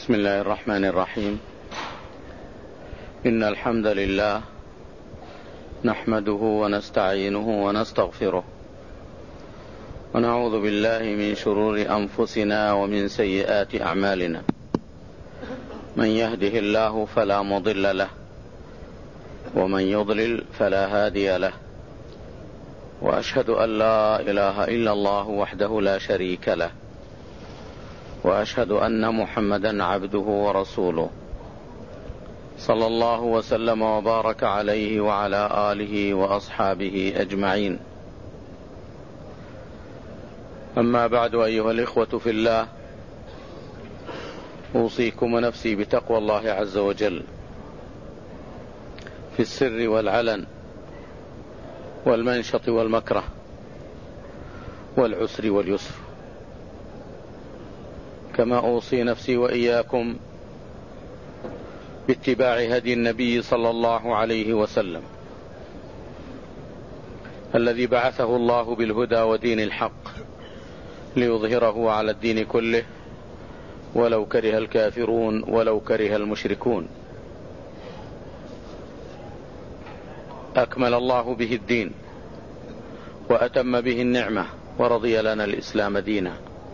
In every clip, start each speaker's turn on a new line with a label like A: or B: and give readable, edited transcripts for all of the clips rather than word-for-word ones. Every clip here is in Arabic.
A: بسم الله الرحمن الرحيم. إن الحمد لله نحمده ونستعينه ونستغفره ونعوذ بالله من شرور أنفسنا ومن سيئات أعمالنا. من يهده الله فلا مضل له ومن يضلل فلا هادي له، وأشهد أن لا إله إلا الله وحده لا شريك له، وأشهد أن محمدا عبده ورسوله، صلى الله وسلم وبارك عليه وعلى آله وأصحابه أجمعين. أما بعد، أيها الإخوة في الله، أوصيكم ونفسي بتقوى الله عز وجل في السر والعلن والمنشط والمكره والعسر واليسر، كما أوصي نفسي وإياكم باتباع هدي النبي صلى الله عليه وسلم الذي بعثه الله بالهدى ودين الحق ليظهره على الدين كله ولو كره الكافرون ولو كره المشركون. أكمل الله به الدين وأتم به النعمة ورضي لنا الإسلام دينا.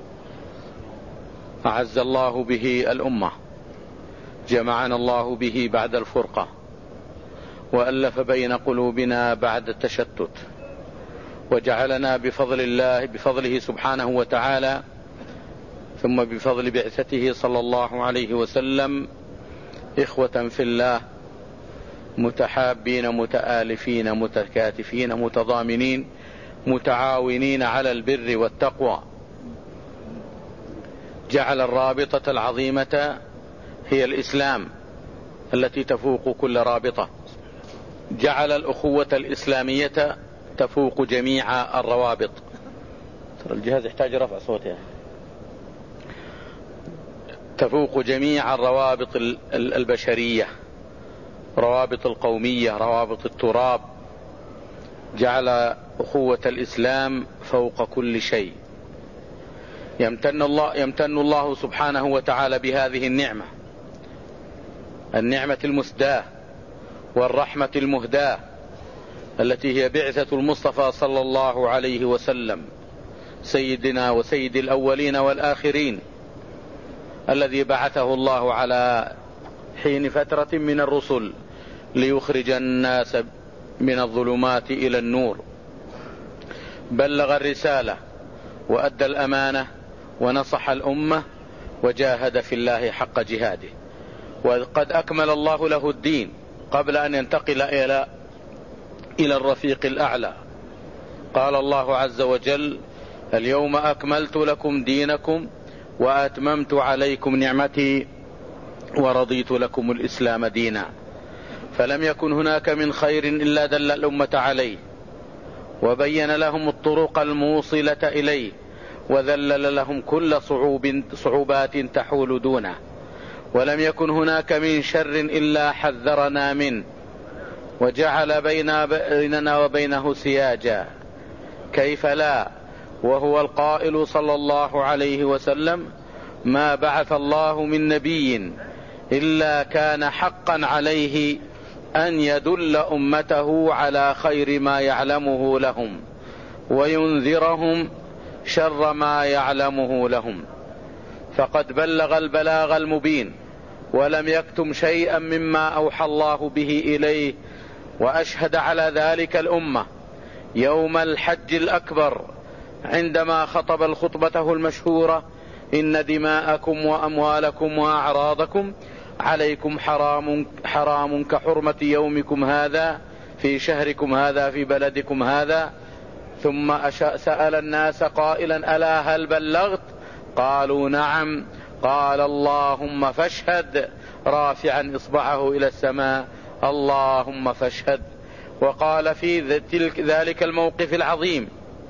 A: أعز الله به الأمة، جمعنا الله به بعد الفرقة، وألف بين قلوبنا بعد التشتت، وجعلنا بفضله سبحانه وتعالى ثم بفضل بعثته صلى الله عليه وسلم إخوة في الله، متحابين متآلفين متكاتفين متضامنين متعاونين على البر والتقوى. جعل الرابطة العظيمة هي الإسلام التي تفوق كل رابطة، جعل الأخوة الإسلامية تفوق جميع الروابط. ترى الجهاز يحتاج رفع صوتها. تفوق جميع الروابط البشرية، روابط القومية، روابط التراب. جعل أخوة الإسلام فوق كل شيء. يمتن الله سبحانه وتعالى بهذه النعمة المسداة والرحمة المهداة التي هي بعثة المصطفى صلى الله عليه وسلم، سيدنا وسيد الأولين والآخرين، الذي بعثه الله على حين فترة من الرسل ليخرج الناس من الظلمات إلى النور. بلغ الرسالة وأدى الأمانة ونصح الأمة وجاهد في الله حق جهاده، وقد أكمل الله له الدين قبل أن ينتقل إلى الرفيق الأعلى. قال الله عز وجل: اليوم أكملت لكم دينكم وأتممت عليكم نعمتي ورضيت لكم الإسلام دينا. فلم يكن هناك من خير إلا دل الأمة عليه وبين لهم الطرق الموصلة إليه، وذلل لهم كل صعوبات تحول دونه. ولم يكن هناك من شر إلا حذرنا منه وجعل بيننا وبينه سياجا. كيف لا وهو القائل صلى الله عليه وسلم: ما بعث الله من نبي إلا كان حقا عليه أن يدل أمته على خير ما يعلمه لهم وينذرهم شر ما يعلمه لهم. فقد بلغ البلاغ المبين ولم يكتم شيئا مما أوحى الله به إليه، وأشهد على ذلك الأمة يوم الحج الأكبر عندما خطب الخطبته المشهورة: إن دماءكم وأموالكم وأعراضكم عليكم حرام كحرمة يومكم هذا في شهركم هذا في بلدكم هذا. ثم سأل الناس قائلا: ألا هل بلغت؟ قالوا: نعم. قال: اللهم فاشهد، رافعا إصبعه إلى السماء: اللهم فاشهد. وقال في ذلك الموقف العظيم: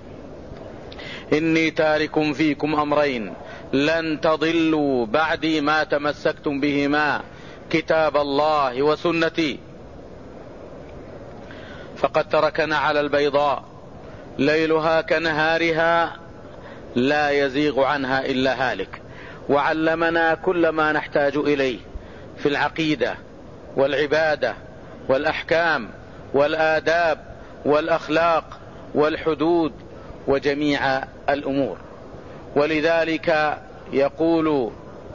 A: إني تارك فيكم أمرين لن تضلوا بعدي ما تمسكتم بهما، كتاب الله وسنتي. فقد تركنا على البيضاء ليلها كنهارها لا يزيغ عنها إلا هالك، وعلمنا كل ما نحتاج إليه في العقيدة والعبادة والأحكام والآداب والأخلاق والحدود وجميع الأمور. ولذلك يقول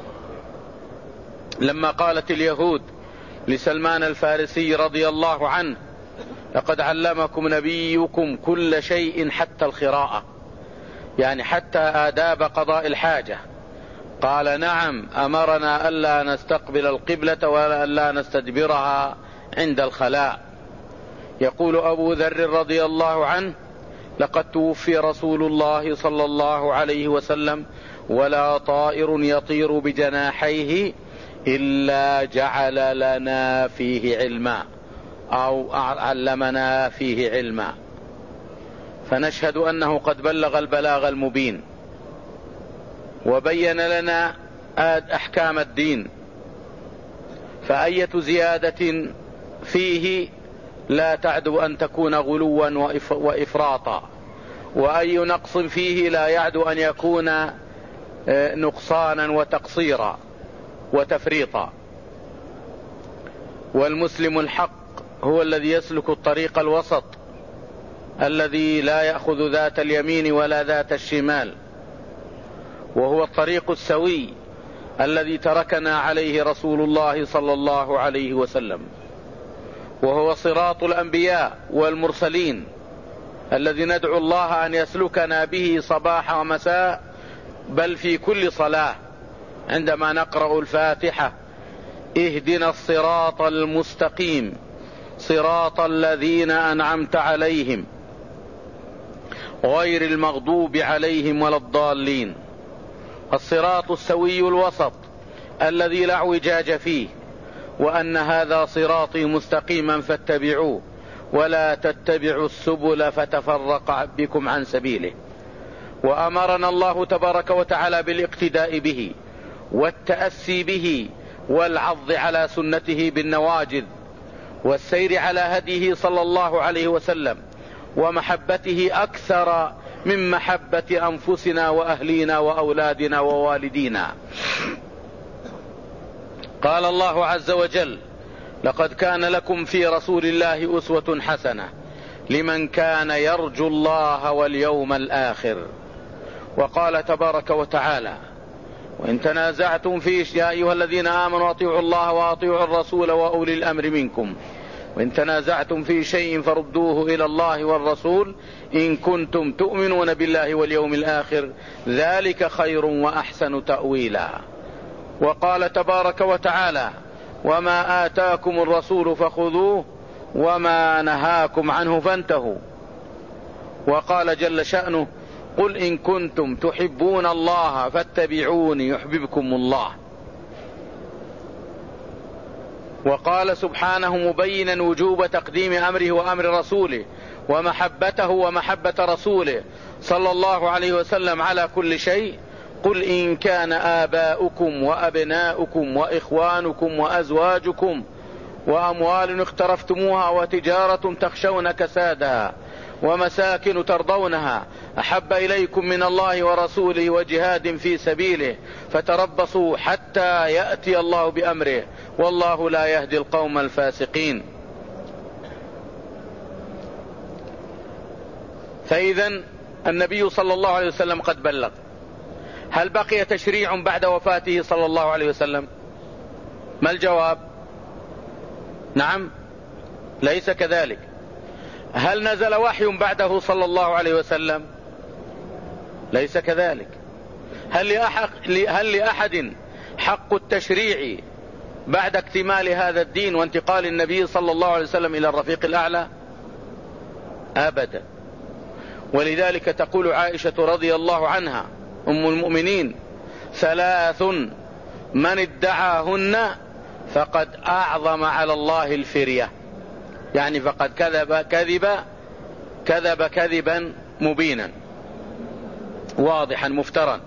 A: لما قالت اليهود لسلمان الفارسي رضي الله عنه: لقد علمكم نبيكم كل شيء حتى الخراءة، يعني حتى آداب قضاء الحاجة. قال: نعم، أمرنا ألا نستقبل القبلة ولا ألا نستدبرها عند الخلاء. يقول أبو ذر رضي الله عنه: لقد توفي رسول الله صلى الله عليه وسلم ولا طائر يطير بجناحيه إلا جعل لنا فيه علما أو علمنا فيه علما. فنشهد أنه قد بلغ البلاغ المبين وبين لنا أحكام الدين، فأية زيادة فيه لا تعدو أن تكون غلوا وإفراطا، وأي نقص فيه لا يعدو أن يكون نقصانا وتقصيرا وتفريطا. والمسلم الحق هو الذي يسلك الطريق الوسط الذي لا يأخذ ذات اليمين ولا ذات الشمال، وهو الطريق السوي الذي تركنا عليه رسول الله صلى الله عليه وسلم، وهو صراط الأنبياء والمرسلين الذي ندعو الله أن يسلكنا به صباح ومساء، بل في كل صلاة عندما نقرأ الفاتحة: اهدنا الصراط المستقيم صراط الذين أنعمت عليهم غير المغضوب عليهم ولا الضالين. الصراط السوي الوسط الذي لا اعوجاج فيه، وأن هذا صراطي مستقيما فاتبعوه ولا تتبعوا السبل فتفرق بكم عن سبيله. وأمرنا الله تبارك وتعالى بالاقتداء به والتأسي به والعض على سنته بالنواجذ والسير على هديه صلى الله عليه وسلم ومحبته أكثر من محبة أنفسنا وأهلينا وأولادنا ووالدينا. قال الله عز وجل: لقد كان لكم في رسول الله أسوة حسنة لمن كان يرجو الله واليوم الآخر. وقال تبارك وتعالى: وإن تنازعتم يا أيها الذين آمنوا أطيعوا الله وأطيعوا الرسول وأولي الأمر منكم، وإن تنازعتم في شيء فردوه إلى الله والرسول إن كنتم تؤمنون بالله واليوم الآخر ذلك خير وأحسن تأويلا. وقال تبارك وتعالى: وما آتاكم الرسول فخذوه وما نهاكم عنه فانتهوا. وقال جل شأنه: قل إن كنتم تحبون الله فاتبعوني يحببكم الله. وقال سبحانه مبينا وجوب تقديم أمره وأمر رسوله ومحبته ومحبة رسوله صلى الله عليه وسلم على كل شيء: قل إن كان آباؤكم وأبناؤكم وإخوانكم وأزواجكم وأموال اقترفتموها وتجارة تخشون كسادها ومساكن ترضونها أحب إليكم من الله ورسوله وجهاد في سبيله فتربصوا حتى يأتي الله بأمره والله لا يهدي القوم الفاسقين. فإذا النبي صلى الله عليه وسلم قد بلغ. هل بقي تشريع بعد وفاته صلى الله عليه وسلم؟ ما الجواب؟ نعم، ليس كذلك. هل نزل وحي بعده صلى الله عليه وسلم؟ ليس كذلك. هل لأحد حق التشريع بعد اكتمال هذا الدين وانتقال النبي صلى الله عليه وسلم إلى الرفيق الأعلى؟ أبدا. ولذلك تقول عائشة رضي الله عنها أم المؤمنين: ثلاث من ادعاهن فقد أعظم على الله الفرية، يعني فقد كذب كذبا مبينا واضحا مفترا.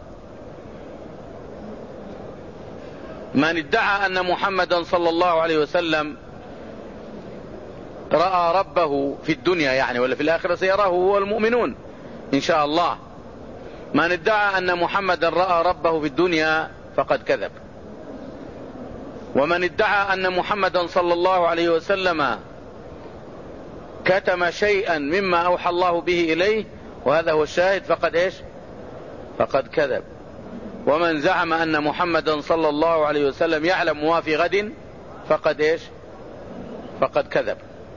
A: من ادعى أن محمدا صلى الله عليه وسلم رأى ربه في الدنيا يعني ولا في الآخرة سيراه هو المؤمنون إن شاء الله. من ادعى أن محمدا رأى ربه في الدنيا فقد كذب. ومن ادعى أن محمدا صلى الله عليه وسلم كتم شيئا مما أوحى الله به إليه وهذا هو الشاهد فقد كذب. ومن زعم أن محمدا صلى الله عليه وسلم يعلم ما في غد فقد كذب.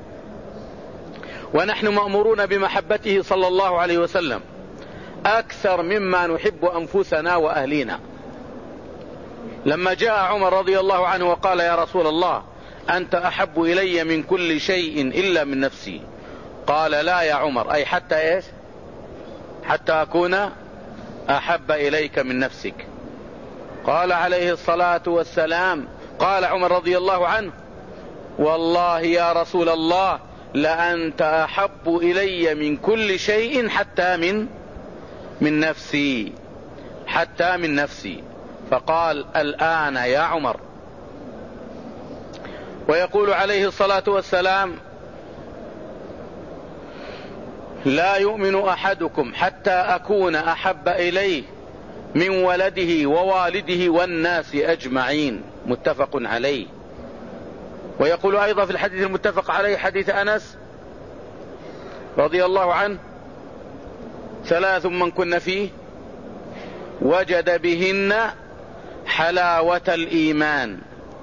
A: ونحن مأمورون بمحبته صلى الله عليه وسلم أكثر مما نحب أنفسنا وأهلينا. لما جاء عمر رضي الله عنه وقال يا رسول الله أنت أحب إلي من كل شيء إلا من نفسي، قال لا يا عمر، أي حتى أكون أحب إليك من نفسك. قال عليه الصلاة والسلام، قال عمر رضي الله عنه والله يا رسول الله لأنت أحب إلي من كل شيء حتى من نفسي. فقال الآن يا عمر. ويقول عليه الصلاة والسلام لا يؤمن أحدكم حتى أكون أحب إليه من ولده ووالده والناس أجمعين، متفق عليه. ويقول أيضا في الحديث المتفق عليه حديث أنس رضي الله عنه 3 من كن فيه وجد بهن حلاوة الإيمان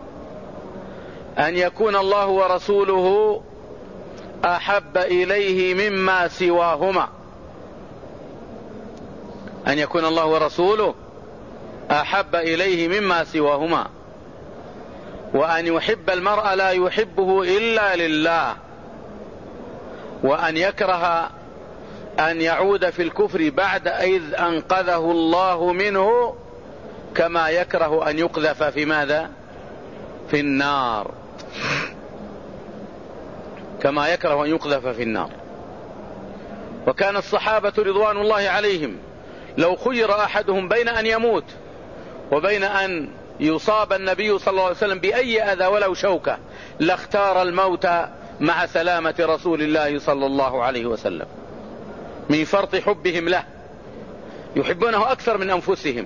A: أن يكون الله ورسوله أحب إليه مما سواهما، أن يكون الله ورسوله أحب إليه مما سواهما، وأن يحب المرء لا يحبه إلا لله، وأن يكره أن يعود في الكفر بعد إذ أنقذه الله منه، كما يكره أن يقذف في ماذا؟ في النار، كما يكره أن يقذف في النار. وكان الصحابة رضوان الله عليهم لو خير أحدهم بين أن يموت وبين أن يصاب النبي صلى الله عليه وسلم بأي أذى ولو شوكة لاختار الموت مع سلامة رسول الله صلى الله عليه وسلم، من فرط حبهم له، يحبونه أكثر من أنفسهم.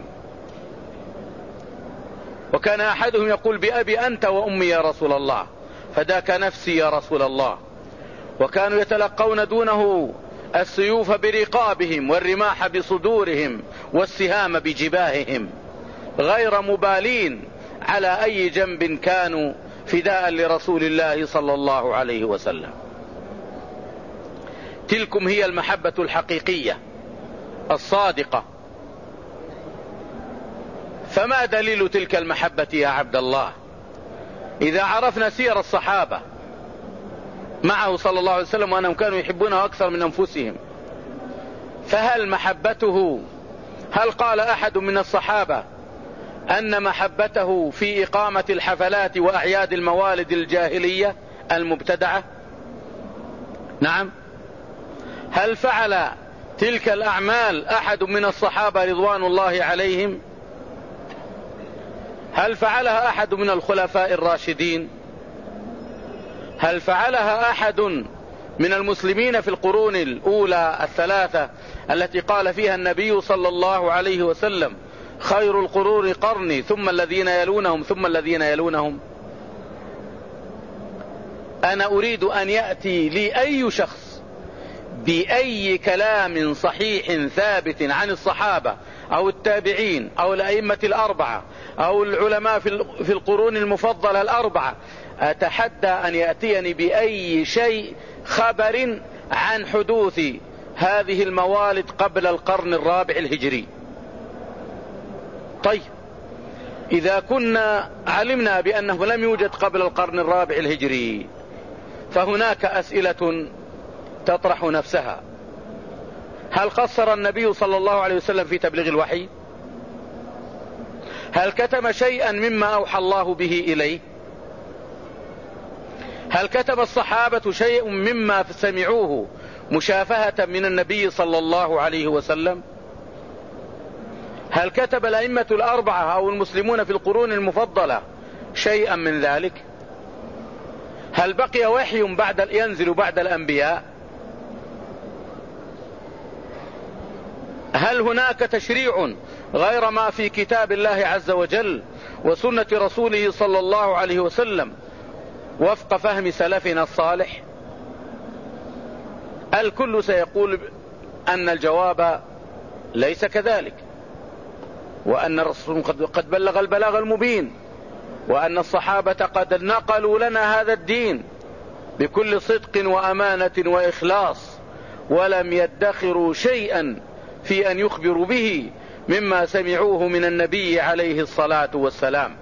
A: وكان أحدهم يقول بأبي أنت وأمي يا رسول الله، فداك نفسي يا رسول الله. وكانوا يتلقون دونه السيوف برقابهم والرماح بصدورهم والسهام بجباههم، غير مبالين على أي جنب كانوا فداء لرسول الله صلى الله عليه وسلم. تلكم هي المحبة الحقيقية الصادقة. فما دليل تلك المحبة يا عبد الله؟ إذا عرفنا سير الصحابة معه صلى الله عليه وسلم وأنهم كانوا يحبونه أكثر من أنفسهم، فهل محبته، هل قال أحد من الصحابة أن محبته في إقامة الحفلات وأعياد الموالد الجاهلية المبتدعة؟ نعم. هل فعل تلك الأعمال أحد من الصحابة رضوان الله عليهم؟ هل فعلها أحد من الخلفاء الراشدين؟ هل فعلها أحد من المسلمين في القرون الأولى الثلاثة التي قال فيها النبي صلى الله عليه وسلم خير القرون قرني ثم الذين يلونهم ثم الذين يلونهم؟ أنا أريد أن يأتي لي أي شخص بأي كلام صحيح ثابت عن الصحابة أو التابعين أو الأئمة الأربعة أو العلماء في القرون المفضلة الأربعة، أتحدى أن يأتيني بأي شيء خبر عن حدوث هذه الموالد قبل القرن الرابع الهجري. طيب، إذا كنا علمنا بأنه لم يوجد قبل القرن الرابع الهجري، فهناك أسئلة تطرح نفسها. هل قصر النبي صلى الله عليه وسلم في تبليغ الوحي؟ هل كتم شيئا مما أوحى الله به إليه؟ هل كتب الصحابة شيء مما سمعوه مشافهة من النبي صلى الله عليه وسلم؟ هل كتب الأئمة الأربعة أو المسلمون في القرون المفضلة شيئا من ذلك؟ هل بقي وحي ينزل بعد الأنبياء؟ هل هناك تشريع غير ما في كتاب الله عز وجل وسنة رسوله صلى الله عليه وسلم وفق فهم سلفنا الصالح؟ الكل سيقول أن الجواب ليس كذلك، وأن الرسول قد بلغ البلاغ المبين، وأن الصحابة قد نقلوا لنا هذا الدين بكل صدق وأمانة وإخلاص، ولم يدخروا شيئا في أن يخبروا به مما سمعوه من النبي عليه الصلاة والسلام.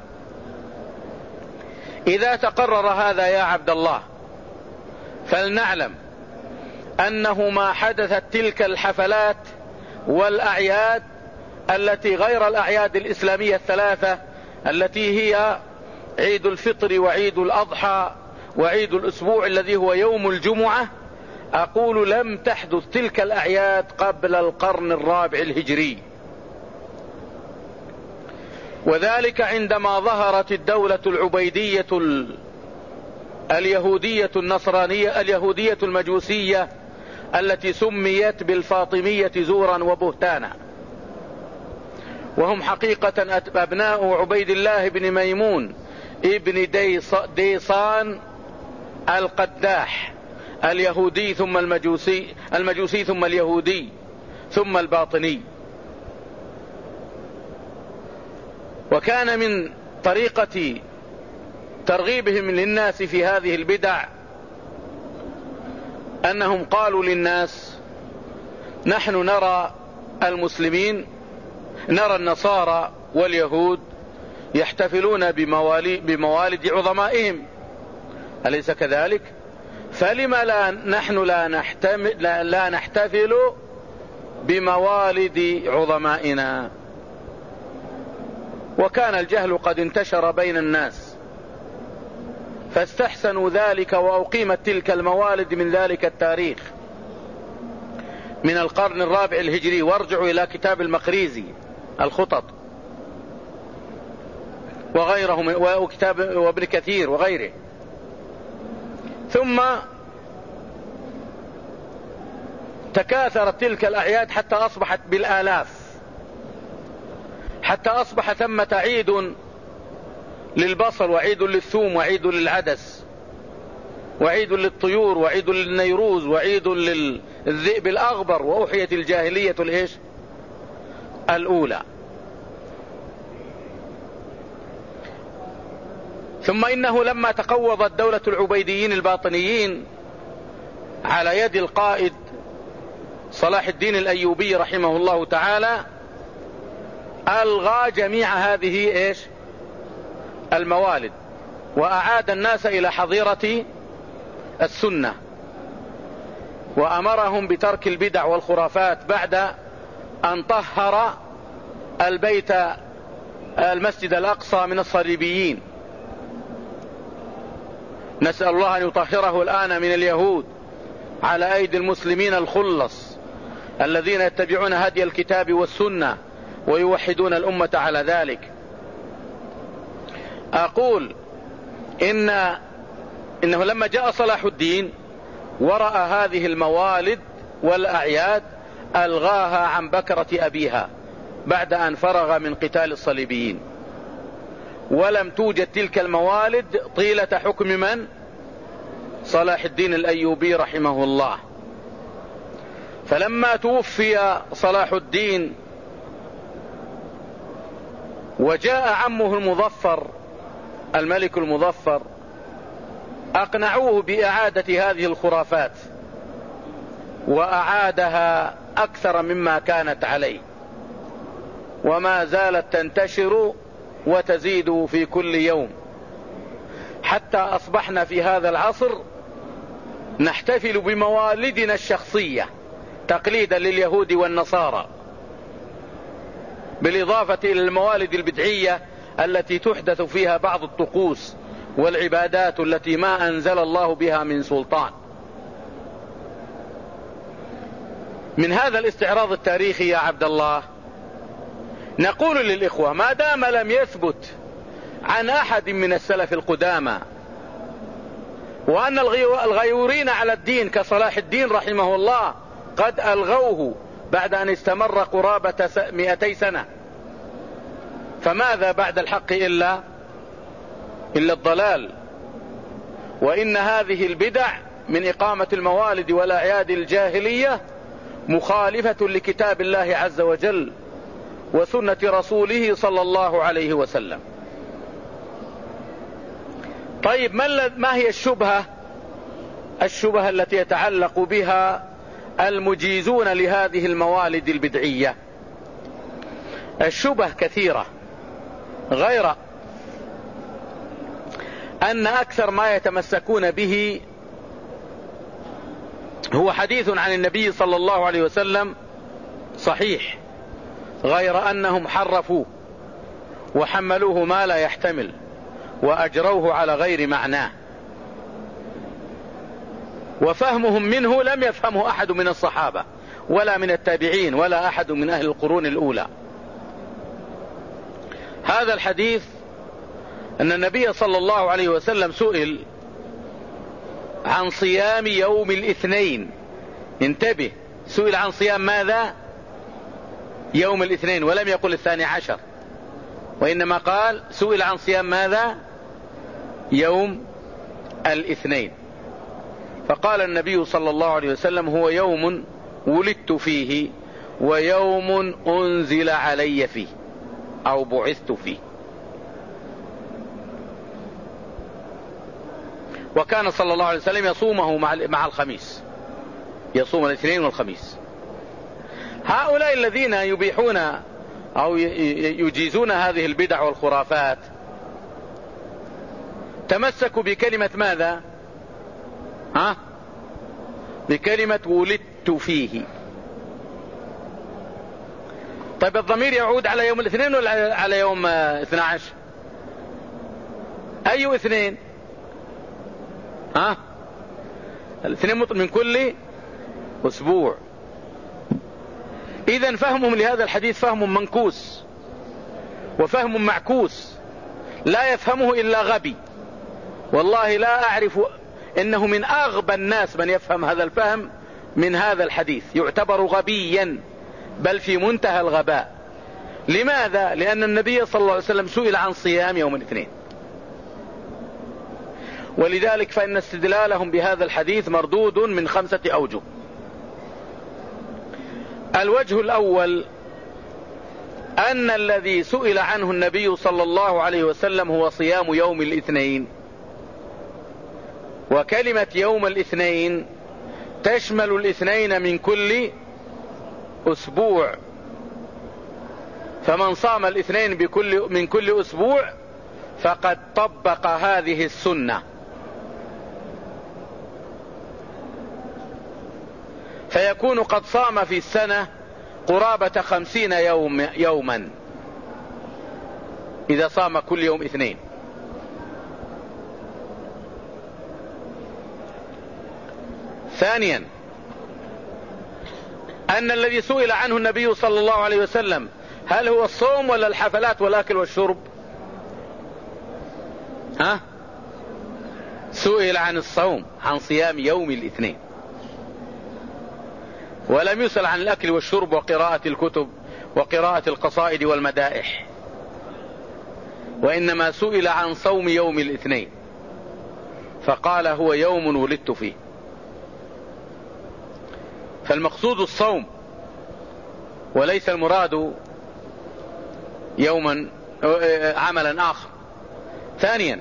A: إذا تقرر هذا يا عبد الله، فلنعلم أنه ما حدثت تلك الحفلات والأعياد التي غير الأعياد الإسلامية الثلاثة التي هي عيد الفطر وعيد الأضحى وعيد الأسبوع الذي هو يوم الجمعة، أقول لم تحدث تلك الأعياد قبل القرن الرابع الهجري، وذلك عندما ظهرت الدولة العبيدية اليهودية النصرانية اليهودية المجوسية التي سميت بالفاطمية زورا وبهتانا، وهم حقيقة أبناء عبيد الله بن ميمون ابن ديصان القداح اليهودي ثم المجوسي ثم اليهودي ثم الباطني. وكان من طريقة ترغيبهم للناس في هذه البدع أنهم قالوا للناس: نحن نرى المسلمين، نرى النصارى واليهود يحتفلون بموالد عظمائهم، أليس كذلك؟ فلما نحن لا نحتفل بموالد عظمائنا؟ وكان الجهل قد انتشر بين الناس، فاستحسنوا ذلك، وأقيمت تلك الموالد من ذلك التاريخ من القرن الرابع الهجري. وارجعوا إلى كتاب المقريزي الخطط وغيرهم وكتاب وابن كثير وغيره. ثم تكاثرت تلك الأعياد حتى أصبحت بالآلاف، حتى أصبح ثمة عيد للبصل وعيد للثوم وعيد للعدس وعيد للطيور وعيد للنيروز وعيد للذئب الأغبر، وأوحيت الجاهلية الأولى. ثم إنه لما تقوضت دولة العبيديين الباطنيين على يد القائد صلاح الدين الأيوبي رحمه الله تعالى، ألغى جميع هذه الموالد، وأعاد الناس إلى حظيرة السنة، وأمرهم بترك البدع والخرافات بعد أن طهر المسجد الأقصى من الصليبيين. نسأل الله أن يطهره الآن من اليهود على أيدي المسلمين الخلص الذين يتبعون هدي الكتاب والسنة ويوحدون الأمة على ذلك. أقول إنه لما جاء صلاح الدين ورأى هذه الموالد والأعياد ألغاها عن بكرة أبيها بعد أن فرغ من قتال الصليبيين، ولم توجد تلك الموالد طيلة حكم من؟ صلاح الدين الأيوبي رحمه الله. فلما توفي صلاح الدين وجاء عمه المظفر الملك المظفر، أقنعوه بإعادة هذه الخرافات، وأعادها أكثر مما كانت عليه، وما زالت تنتشر وتزيد في كل يوم، حتى أصبحنا في هذا العصر نحتفل بموالدنا الشخصية تقليدا لليهود والنصارى، بالإضافة إلى الموالد البدعية التي تحدث فيها بعض الطقوس والعبادات التي ما أنزل الله بها من سلطان. من هذا الاستعراض التاريخي يا عبد الله نقول للإخوة: ما دام لم يثبت عن أحد من السلف القدامى وأن الغيورين على الدين كصلاح الدين رحمه الله قد ألغوه بعد أن استمر قرابة 200 سنة. فماذا بعد الحق إلا الضلال. وإن هذه البدع من إقامة الموالد والأعياد الجاهلية مخالفة لكتاب الله عز وجل وسنة رسوله صلى الله عليه وسلم. طيب ما هي الشبهة التي يتعلق بها المجيزون لهذه الموالد البدعية؟ الشبه كثيرة، غير أن أكثر ما يتمسكون به هو حديث عن النبي صلى الله عليه وسلم صحيح، غير أنهم حرفوه وحملوه ما لا يحتمل وأجروه على غير معناه، وفهمهم منه لم يفهمه أحد من الصحابة ولا من التابعين ولا أحد من أهل القرون الأولى. هذا الحديث أن النبي صلى الله عليه وسلم سئل عن صيام يوم الاثنين. انتبه، سئل عن صيام ماذا؟ يوم الاثنين، ولم يقل 12، وإنما قال سئل عن صيام ماذا؟ يوم الاثنين. فقال النبي صلى الله عليه وسلم هو يوم ولدت فيه ويوم أنزل علي فيه أو بعثت فيه. وكان صلى الله عليه وسلم يصومه مع الخميس، يصوم الاثنين والخميس. هؤلاء الذين يبيحون أو يجيزون هذه البدع والخرافات تمسكوا بكلمة ماذا؟ بكلمة ولدت فيه. طيب الضمير يعود على يوم الاثنين ولا على يوم 12؟ أي اثنين؟ الاثنين من كل أسبوع. إذن فهمهم لهذا الحديث فهم منكوس وفهم معكوس لا يفهمه إلا غبي. والله لا أعرف إنه من أغبى الناس من يفهم هذا الفهم من هذا الحديث، يعتبر غبيا بل في منتهى الغباء. لماذا؟ لأن النبي صلى الله عليه وسلم سئل عن صيام يوم الاثنين، ولذلك فإن استدلالهم بهذا الحديث مردود من 5 أوجه. الوجه الأول أن الذي سئل عنه النبي صلى الله عليه وسلم هو صيام يوم الاثنين، وكلمة يوم الاثنين تشمل الاثنين من كل أسبوع، فمن صام الاثنين من كل أسبوع فقد طبق هذه السنة. فيكون قد صام في السنة قرابة 50 يوما إذا صام كل يوم اثنين. ثانيا أن الذي سئل عنه النبي صلى الله عليه وسلم هل هو الصوم ولا الحفلات والأكل والشرب؟ سئل عن الصوم، عن صيام يوم الاثنين، ولم يسأل عن الأكل والشرب وقراءة الكتب وقراءة القصائد والمدائح، وإنما سئل عن صوم يوم الاثنين فقال هو يوم ولدت فيه. فالمقصود الصوم وليس المراد يوما عملا آخر. ثانيا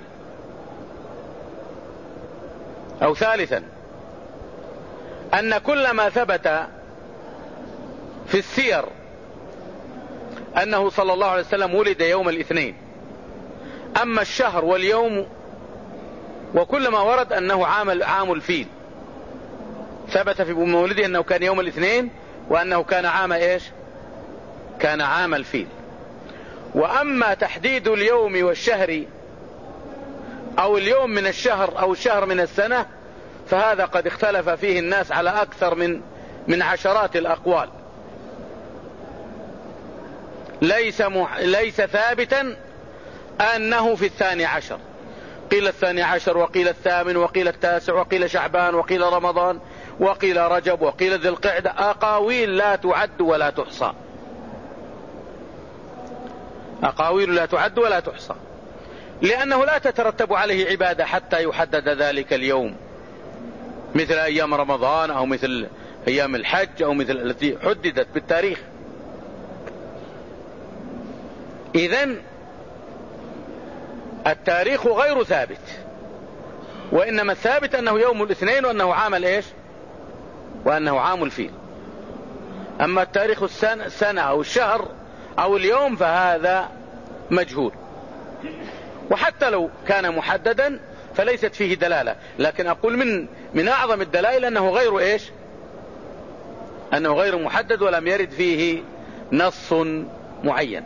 A: أو ثالثا أن كل ما ثبت في السير أنه صلى الله عليه وسلم ولد يوم الاثنين، أما الشهر واليوم وكل ما ورد أنه عام الفيل، ثبت في مولده أنه كان يوم الاثنين وأنه كان عام إيش؟ كان عام الفيل. وأما تحديد اليوم والشهر أو اليوم من الشهر أو الشهر من السنة فهذا قد اختلف فيه الناس على أكثر من عشرات الأقوال، ليس ثابتا أنه في 12، قيل 12 وقيل 8 وقيل 9 وقيل شعبان وقيل رمضان وقيل رجب وقيل ذي القعدة، أقاويل لا تعد ولا تحصى، أقاويل لا تعد ولا تحصى، لأنه لا تترتب عليه عبادة حتى يحدد ذلك اليوم، مثل أيام رمضان أو مثل أيام الحج أو مثل التي حددت بالتاريخ. إذن التاريخ غير ثابت، وإنما الثابت أنه يوم الاثنين وأنه عام الإيش؟ وأنه عام الفيل. أما التاريخ السنة أو الشهر أو اليوم فهذا مجهول، وحتى لو كان محددا فليست فيه دلالة، لكن أقول من أعظم الدلائل أنه غير إيش؟ أنه غير محدد ولم يرد فيه نص معين.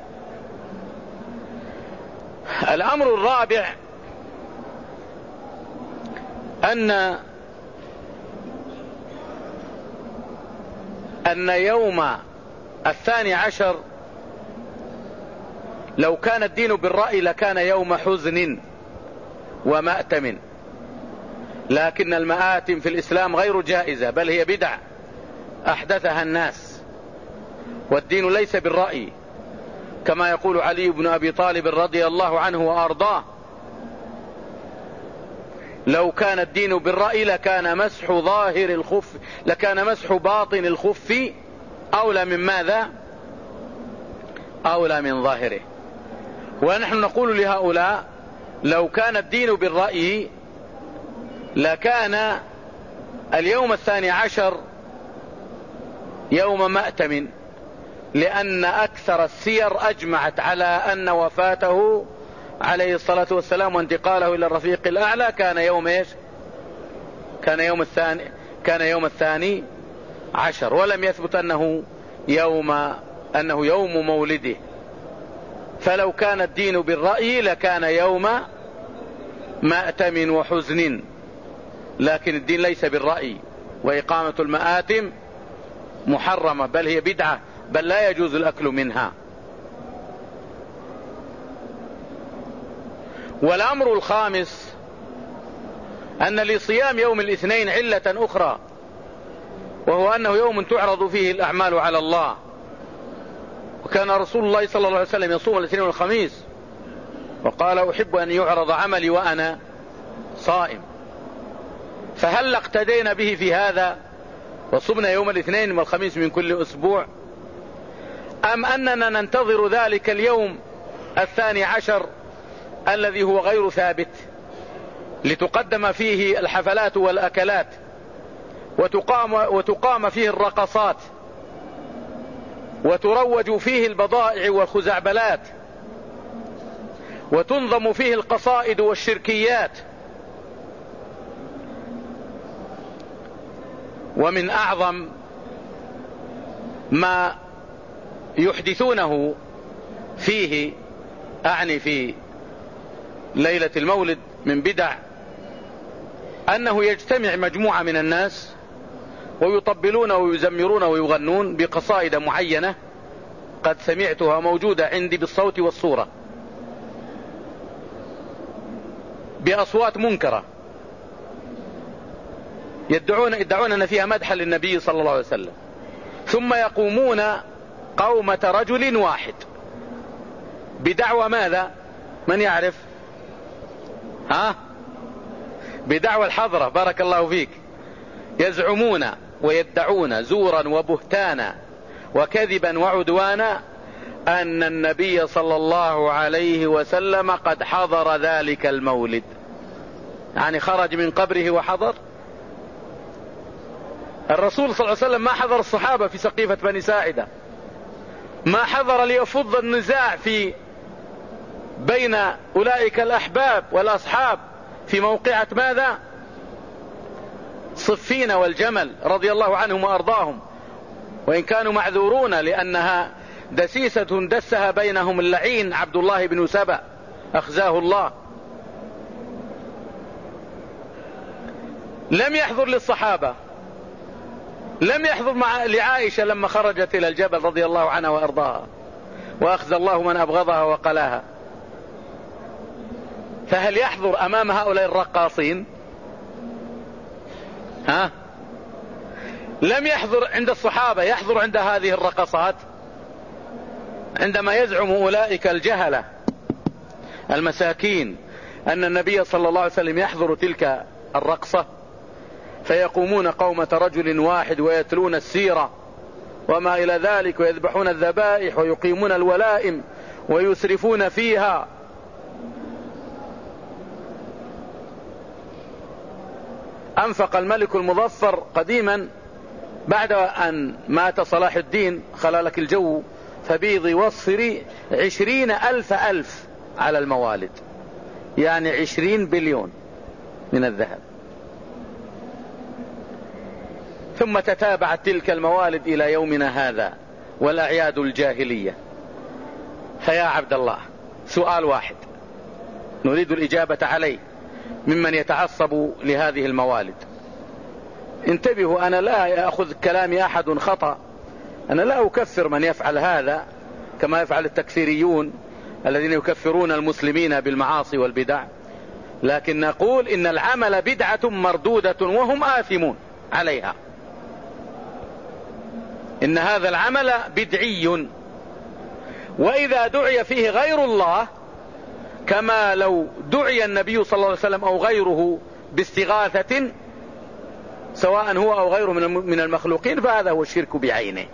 A: الأمر الرابع أن يوم 12 لو كان الدين بالرأي لكان يوم حزن ومأتم، لكن المآتم في الإسلام غير جائزة، بل هي بدع أحدثها الناس، والدين ليس بالرأي، كما يقول علي بن أبي طالب رضي الله عنه وأرضاه: لو كان الدين بالرأي لكان مسح ظاهر الخف، لكان مسح باطن الخف أولى من ماذا؟ أولى من ظاهره. ونحن نقول لهؤلاء: لو كان الدين بالرأي لكان اليوم 12 يوم مأتم، لأن أكثر السير أجمعت على أن وفاته عليه الصلاة والسلام وانتقاله إلى الرفيق الأعلى كان يوم إيش؟ كان يوم 12، ولم يثبت أنه يوم مولده. فلو كان الدين بالرأي لكان يوم مأتم وحزن، لكن الدين ليس بالرأي، وإقامة المآتم محرمة، بل هي بدعة، بل لا يجوز الأكل منها. والأمر الخامس أن لصيام يوم الاثنين علة أخرى، وهو أنه يوم تعرض فيه الأعمال على الله، وكان رسول الله صلى الله عليه وسلم يصوم الاثنين والخميس، وقال: أحب أن يعرض عملي وأنا صائم. فهل اقتدينا به في هذا وصمنا يوم الاثنين والخميس من كل أسبوع، أم أننا ننتظر ذلك اليوم 12 الذي هو غير ثابت لتقدم فيه الحفلات والأكلات، وتقام فيه الرقصات، وتروج فيه البضائع والخزعبلات، وتنظم فيه القصائد والشركيات؟ ومن أعظم ما يحدثونه فيه، أعني في ليلة المولد، من بدع أنه يجتمع مجموعة من الناس ويطبلون ويزمرون ويغنون بقصائد معينة قد سمعتها موجودة عندي بالصوت والصورة، بأصوات منكرة، يدعون أن فيها مدحا للنبي صلى الله عليه وسلم، ثم يقومون قومة رجل واحد بدعوى ماذا؟ من يعرف؟ بدعوى الحضرة. بارك الله فيك. يزعمون ويدعون زورا وبهتانا وكذبا وعدوانا أن النبي صلى الله عليه وسلم قد حضر ذلك المولد، يعني خرج من قبره وحضر. الرسول صلى الله عليه وسلم ما حضر الصحابة في سقيفة بني ساعدة، ما حضر ليفض النزاع بين أولئك الأحباب والأصحاب في موقعة ماذا؟ صفين والجمل رضي الله عنهم وأرضاهم، وإن كانوا معذورون لأنها دسيسة دسها بينهم اللعين عبد الله بن سبأ أخزاه الله. لم يحضر للصحابة، لم يحضر لعائشة لما خرجت إلى الجبل رضي الله عنها وأرضاها، وأخزى الله من أبغضها وقلاها. فهل يحضر أمام هؤلاء الرقاصين؟ لم يحضر عند الصحابة، يحضر عند هذه الرقصات، عندما يزعم أولئك الجهلة المساكين أن النبي صلى الله عليه وسلم يحضر تلك الرقصة، فيقومون قومة رجل واحد ويتلون السيرة وما إلى ذلك، ويذبحون الذبائح ويقيمون الولائم ويسرفون فيها. أنفق الملك المظفر قديما بعد أن مات صلاح الدين خلالك الجو فبيض وصفري 20,000 على الموالد، يعني 20 بليون من الذهب. ثم تتابعت تلك الموالد إلى يومنا هذا والأعياد الجاهلية. فيا عبد الله، سؤال واحد نريد الإجابة عليه ممن يتعصب لهذه الموالد. انتبهوا، أنا لا يأخذ كلامي أحد خطأ، أنا لا أكفر من يفعل هذا كما يفعل التكفيريون الذين يكفرون المسلمين بالمعاصي والبدع، لكن نقول إن العمل بدعة مردودة وهم آثمون عليها. إن هذا العمل بدعي، وإذا دعي فيه غير الله كما لو دعي النبي صلى الله عليه وسلم أو غيره باستغاثة سواء هو أو غيره من المخلوقين، فهذا هو الشرك بعينه.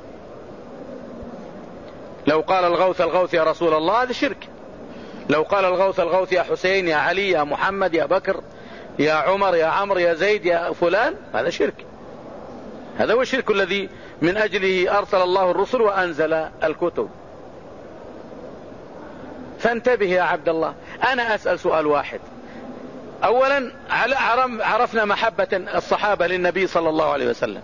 A: لو قال الغوث يا رسول الله هذا شرك، لو قال الغوث يا حسين يا علي يا محمد يا بكر يا عمر يا عمرو يا زيد يا فلان هذا شرك. هذا هو الشرك الذي من أجله أرسل الله الرسل وأنزل الكتب. فانتبه يا عبد الله، أنا أسأل سؤال واحد. أولا عرفنا محبة الصحابة للنبي صلى الله عليه وسلم.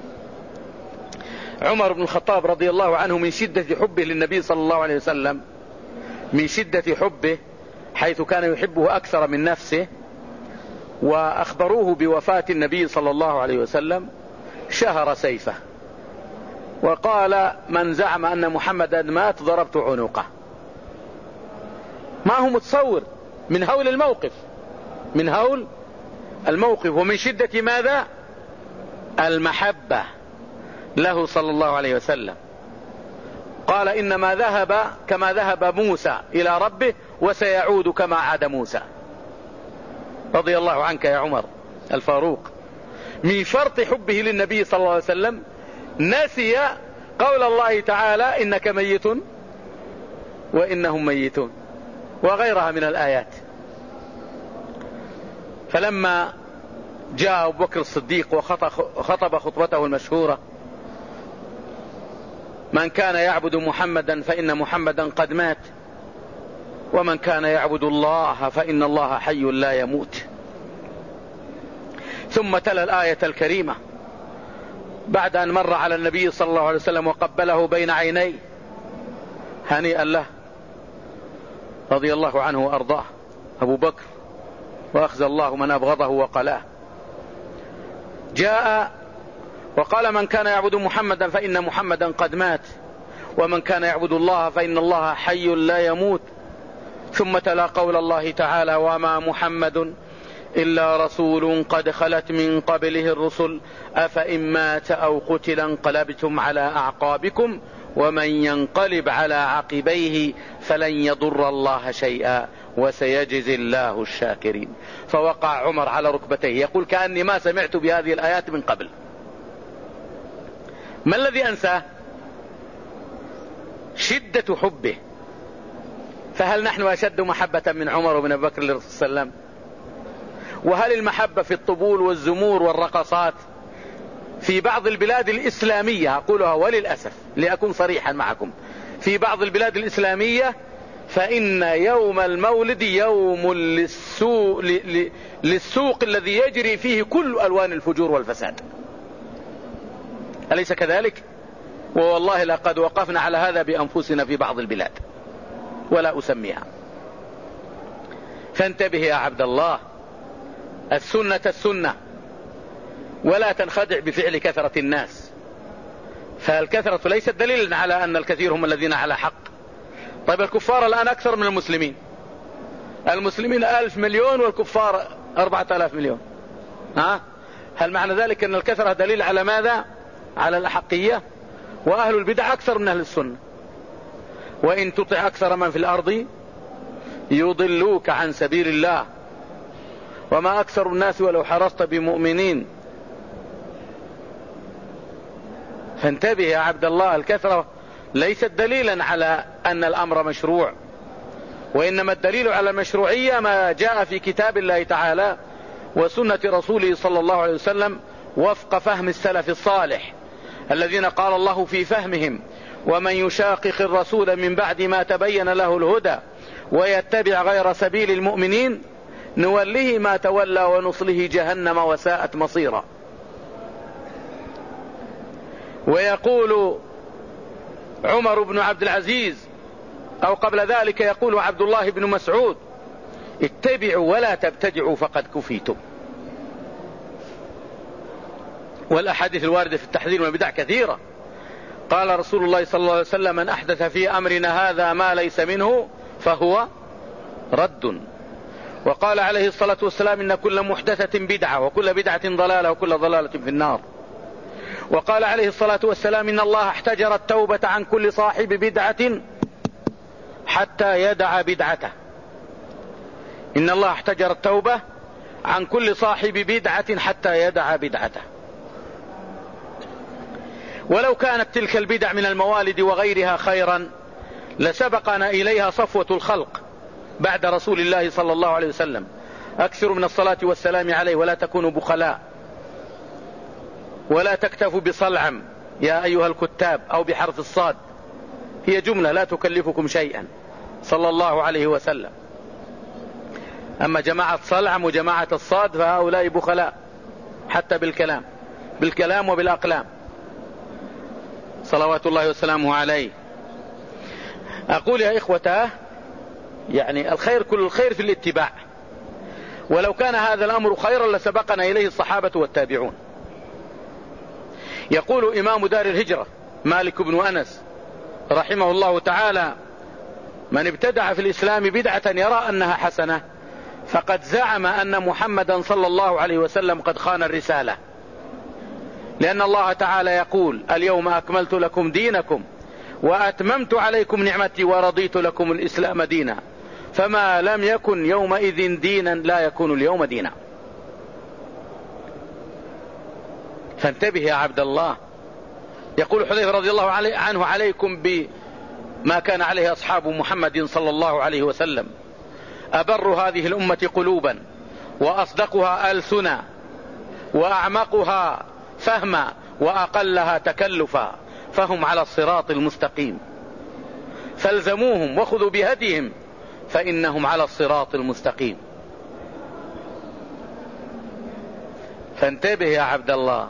A: عمر بن الخطاب رضي الله عنه من شدة حبه للنبي صلى الله عليه وسلم، من شدة حبه حيث كان يحبه أكثر من نفسه، وأخبروه بوفاة النبي صلى الله عليه وسلم، شهر سيفه وقال: من زعم أن محمدا مات ضربت عنقه. ما هو متصور من هول الموقف، من هول الموقف ومن شدة ماذا؟ المحبة له صلى الله عليه وسلم. قال: إنما ذهب كما ذهب موسى إلى ربه وسيعود كما عاد موسى. رضي الله عنك يا عمر الفاروق. من شرط حبه للنبي صلى الله عليه وسلم نسي قول الله تعالى: إنك ميت وإنهم ميتون، وغيرها من الآيات. فلما جاء أبو بكر الصديق وخطب خطبته المشهورة: من كان يعبد محمدا فإن محمدا قد مات، ومن كان يعبد الله فإن الله حي لا يموت. ثم تلا الآية الكريمة بعد أن مر على النبي صلى الله عليه وسلم وقبله بين عينيه هنيئا له رضي الله عنه وأرضاه أبو بكر، وأخزى الله من أبغضه وقلاه. جاء وقال: من كان يعبد محمدا فإن محمدا قد مات، ومن كان يعبد الله فإن الله حي لا يموت. ثم تلا قول الله تعالى: وما محمد إلا رسول قد خلت من قبله الرسل أفإن مات أو قتل انقلبتم على أعقابكم ومن ينقلب على عقبيه فلن يضر الله شيئا وسيجزي الله الشاكرين. فوقع عمر على ركبتيه يقول: كأني ما سمعت بهذه الآيات من قبل. ما الذي أنساه؟ شدة حبه. فهل نحن أشد محبة من عمر ومن أبي بكر للرسول صلى الله عليه وسلم؟ وهل المحبة في الطبول والزمور والرقصات في بعض البلاد الإسلامية، أقولها وللأسف لأكون صريحا معكم، في بعض البلاد الإسلامية فإن يوم المولد يوم للسوق الذي يجري فيه كل ألوان الفجور والفساد، أليس كذلك؟ ووالله لقد وقفنا على هذا بأنفسنا في بعض البلاد ولا أسميها. فانتبه يا عبد الله، السنة ولا تنخدع بفعل كثرة الناس، فالكثرة ليست دليلا على أن الكثير هم الذين على حق. طيب الكفار الآن أكثر من المسلمين، المسلمين 1000 مليون والكفار 4000 مليون. هل معنى ذلك أن الكثرة دليل على ماذا؟ على الأحقية؟ وأهل البدع أكثر من أهل السنة. وإن تطع أكثر من في الأرض يضلوك عن سبيل الله وما أكثر الناس ولو حرصت بمؤمنين. فانتبه يا عبد الله، الكثرة ليست دليلا على أن الأمر مشروع، وإنما الدليل على المشروعية ما جاء في كتاب الله تعالى وسنة رسوله صلى الله عليه وسلم وفق فهم السلف الصالح الذين قال الله في فهمهم: ومن يشاقق الرسول من بعد ما تبين له الهدى ويتبع غير سبيل المؤمنين نوله ما تولى ونصله جهنم وساءت مصيرا. ويقول عمر بن عبد العزيز أو قبل ذلك يقول عبد الله بن مسعود: اتبعوا ولا تبتدعوا فقد كفيتم. والأحاديث الواردة في التحذير من البدع كثيرة. قال رسول الله صلى الله عليه وسلم: من أحدث في أمرنا هذا ما ليس منه فهو رد. وقال عليه الصلاة والسلام: إن كل محدثة بدعة وكل بدعة ضلالة وكل ضلالة في النار. وقال عليه الصلاة والسلام: إن الله احتجر التوبة عن كل صاحب بدعة حتى يدع بدعته. إن الله احتجر التوبة عن كل صاحب بدعة حتى يدع بدعته. ولو كانت تلك البدع من الموالد وغيرها خيرا لسبقنا إليها صفوة الخلق بعد رسول الله صلى الله عليه وسلم. أكثروا من الصلاة والسلام عليه ولا تكونوا بخلاء ولا تكتفوا بصلعم يا أيها الكتاب أو بحرف الصاد، هي جملة لا تكلفكم شيئا صلى الله عليه وسلم. أما جماعة صلعم وجماعة الصاد فهؤلاء بخلاء حتى بالكلام وبالأقلام صلوات الله وسلامه عليه. أقول يا إخوته، يعني الخير كل الخير في الاتباع، ولو كان هذا الأمر خيرا لسبقنا إليه الصحابة والتابعون. يقول إمام دار الهجرة مالك بن أنس رحمه الله تعالى: من ابتدع في الإسلام بدعة يرى أنها حسنة فقد زعم أن محمدا صلى الله عليه وسلم قد خان الرسالة، لأن الله تعالى يقول: اليوم أكملت لكم دينكم وأتممت عليكم نعمتي ورضيت لكم الإسلام دينا، فما لم يكن يومئذ دينا لا يكون اليوم دينا. فانتبه يا عبد الله. يقول حذيفة رضي الله عنه: عليكم بما كان عليه أصحاب محمد صلى الله عليه وسلم، أبر هذه الأمة قلوبا وأصدقها ألسنا وأعمقها فهما وأقلها تكلفا، فهم على الصراط المستقيم، فالزموهم وخذوا بهديهم فإنهم على الصراط المستقيم. فانتبه يا عبد الله.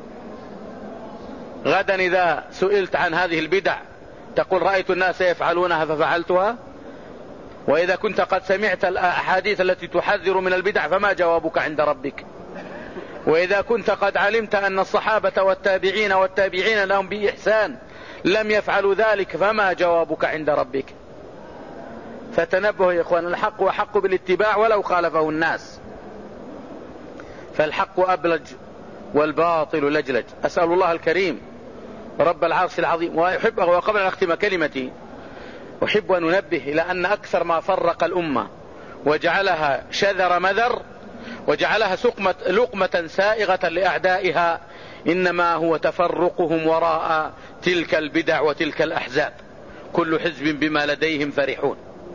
A: غدا إذا سئلت عن هذه البدع تقول: رأيت الناس يفعلونها ففعلتها. وإذا كنت قد سمعت الأحاديث التي تحذر من البدع فما جوابك عند ربك؟ وإذا كنت قد علمت أن الصحابة والتابعين والتابعين لهم بإحسان لم يفعلوا ذلك فما جوابك عند ربك؟ فتنبهوا يا إخوان، الحق وحق بالاتباع ولو خالفه الناس، فالحق أبلج والباطل لجلج. أسأل الله الكريم رب العرش العظيم. وقبل أن أختم كلمتي أحب أن ننبه إلى أن أكثر ما فرق الأمة وجعلها شذر مذر وجعلها لقمة سائغة لأعدائها إنما هو تفرقهم وراء تلك البدع وتلك الأحزاب، كل حزب بما لديهم فرحون.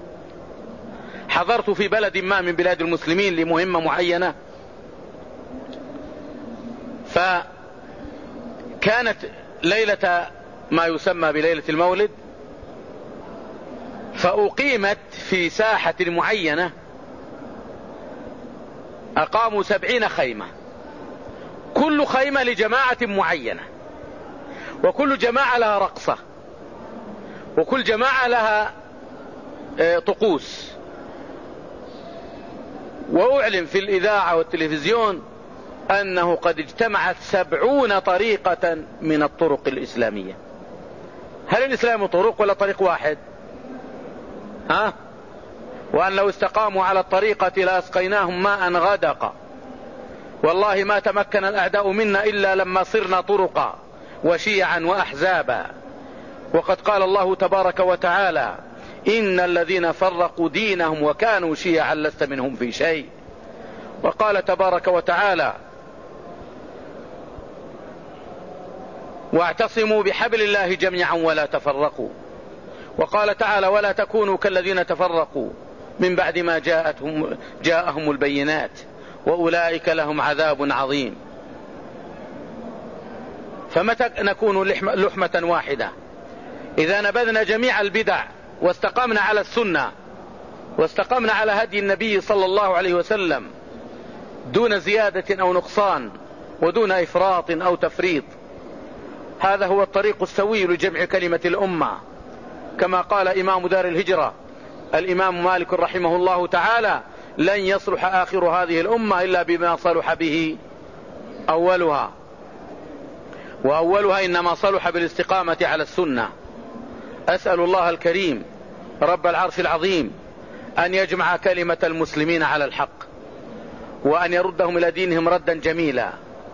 A: حضرت في بلد ما من بلاد المسلمين لمهمة معينة، فكانت ليلة ما يسمى بليلة المولد، فأقيمت في ساحة معينة، أقاموا 70 خيمة، كل خيمة لجماعة معينة، وكل جماعة لها رقصة، وكل جماعة لها طقوس. وأعلن في الإذاعة والتلفزيون أنه قد اجتمعت 70 طريقة من الطرق الإسلامية. هل الإسلام طرق ولا طريق واحد؟ وأن لو استقاموا على الطريقة لأسقيناهم ماء غدقا والله ما تمكن الأعداء منا إلا لما صرنا طرقا وشيعا وأحزابا. وقد قال الله تبارك وتعالى: إن الذين فرقوا دينهم وكانوا شيعا لست منهم في شيء. وقال تبارك وتعالى: واعتصموا بحبل الله جميعا ولا تفرقوا. وقال تعالى: ولا تكونوا كالذين تفرقوا من بعد ما جاءهم البينات وأولئك لهم عذاب عظيم. فمتى نكون لحمة واحدة؟ إذا نبذنا جميع البدع واستقمنا على السنة واستقمنا على هدي النبي صلى الله عليه وسلم دون زيادة أو نقصان ودون إفراط أو تفريط. هذا هو الطريق السوي لجمع كلمة الأمة، كما قال إمام دار الهجرة الإمام مالك رحمه الله تعالى: لن يصلح آخر هذه الأمة إلا بما صلح به أولها، وأولها إنما صلح بالاستقامة على السنة. أسأل الله الكريم رب العرش العظيم أن يجمع كلمة المسلمين على الحق، وأن يردهم إلى دينهم ردا جميلا،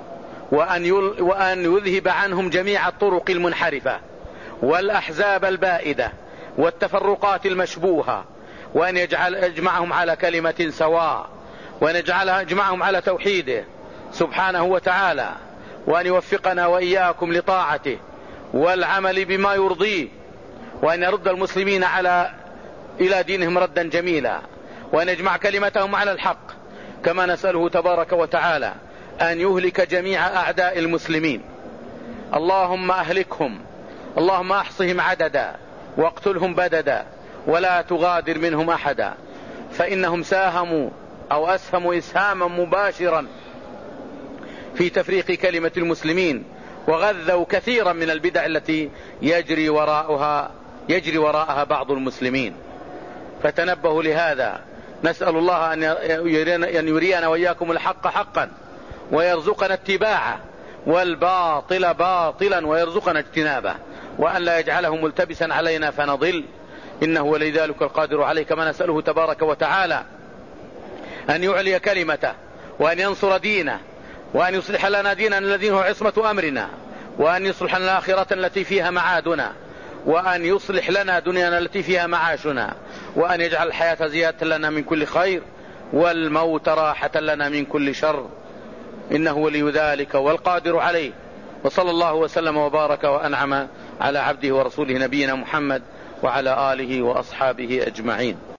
A: وأن يذهب عنهم جميع الطرق المنحرفة والأحزاب البائدة والتفرقات المشبوهة، وأن يجمعهم على كلمة سواء، وأن يجمعهم على توحيده سبحانه وتعالى، وأن يوفقنا وإياكم لطاعته والعمل بما يرضيه، وأن يرد المسلمين إلى دينهم ردا جميلا، وأن يجمع كلمتهم على الحق. كما نسأله تبارك وتعالى أن يهلك جميع أعداء المسلمين. اللهم أهلكهم، اللهم أحصهم عددا واقتلهم بددا ولا تغادر منهم أحدا، فإنهم ساهموا أو أسهموا إسهاما مباشرا في تفريق كلمة المسلمين، وغذوا كثيرا من البدع التي يجري وراءها بعض المسلمين. فتنبهوا لهذا. نسأل الله أن يرينا وإياكم الحق حقا ويرزقنا اتباعه، والباطل باطلا ويرزقنا اجتنابه، وأن لا يجعله ملتبسا علينا فنضل، إنه ولي ذلك القادر عليه. كما نسأله تبارك وتعالى أن يعلي كلمته، وأن ينصر دينه، وأن يصلح لنا ديننا الذي هو عصمة أمرنا، وأن يصلح لنا الآخرة التي فيها معادنا، وأن يصلح لنا دنيانا التي فيها معاشنا، وأن يجعل الحياة زيادة لنا من كل خير والموت راحة لنا من كل شر، إنه ولي ذلك والقادر عليه. وصلى الله وسلم وبارك وأنعم على عبده ورسوله نبينا محمد وعلى آله وأصحابه أجمعين.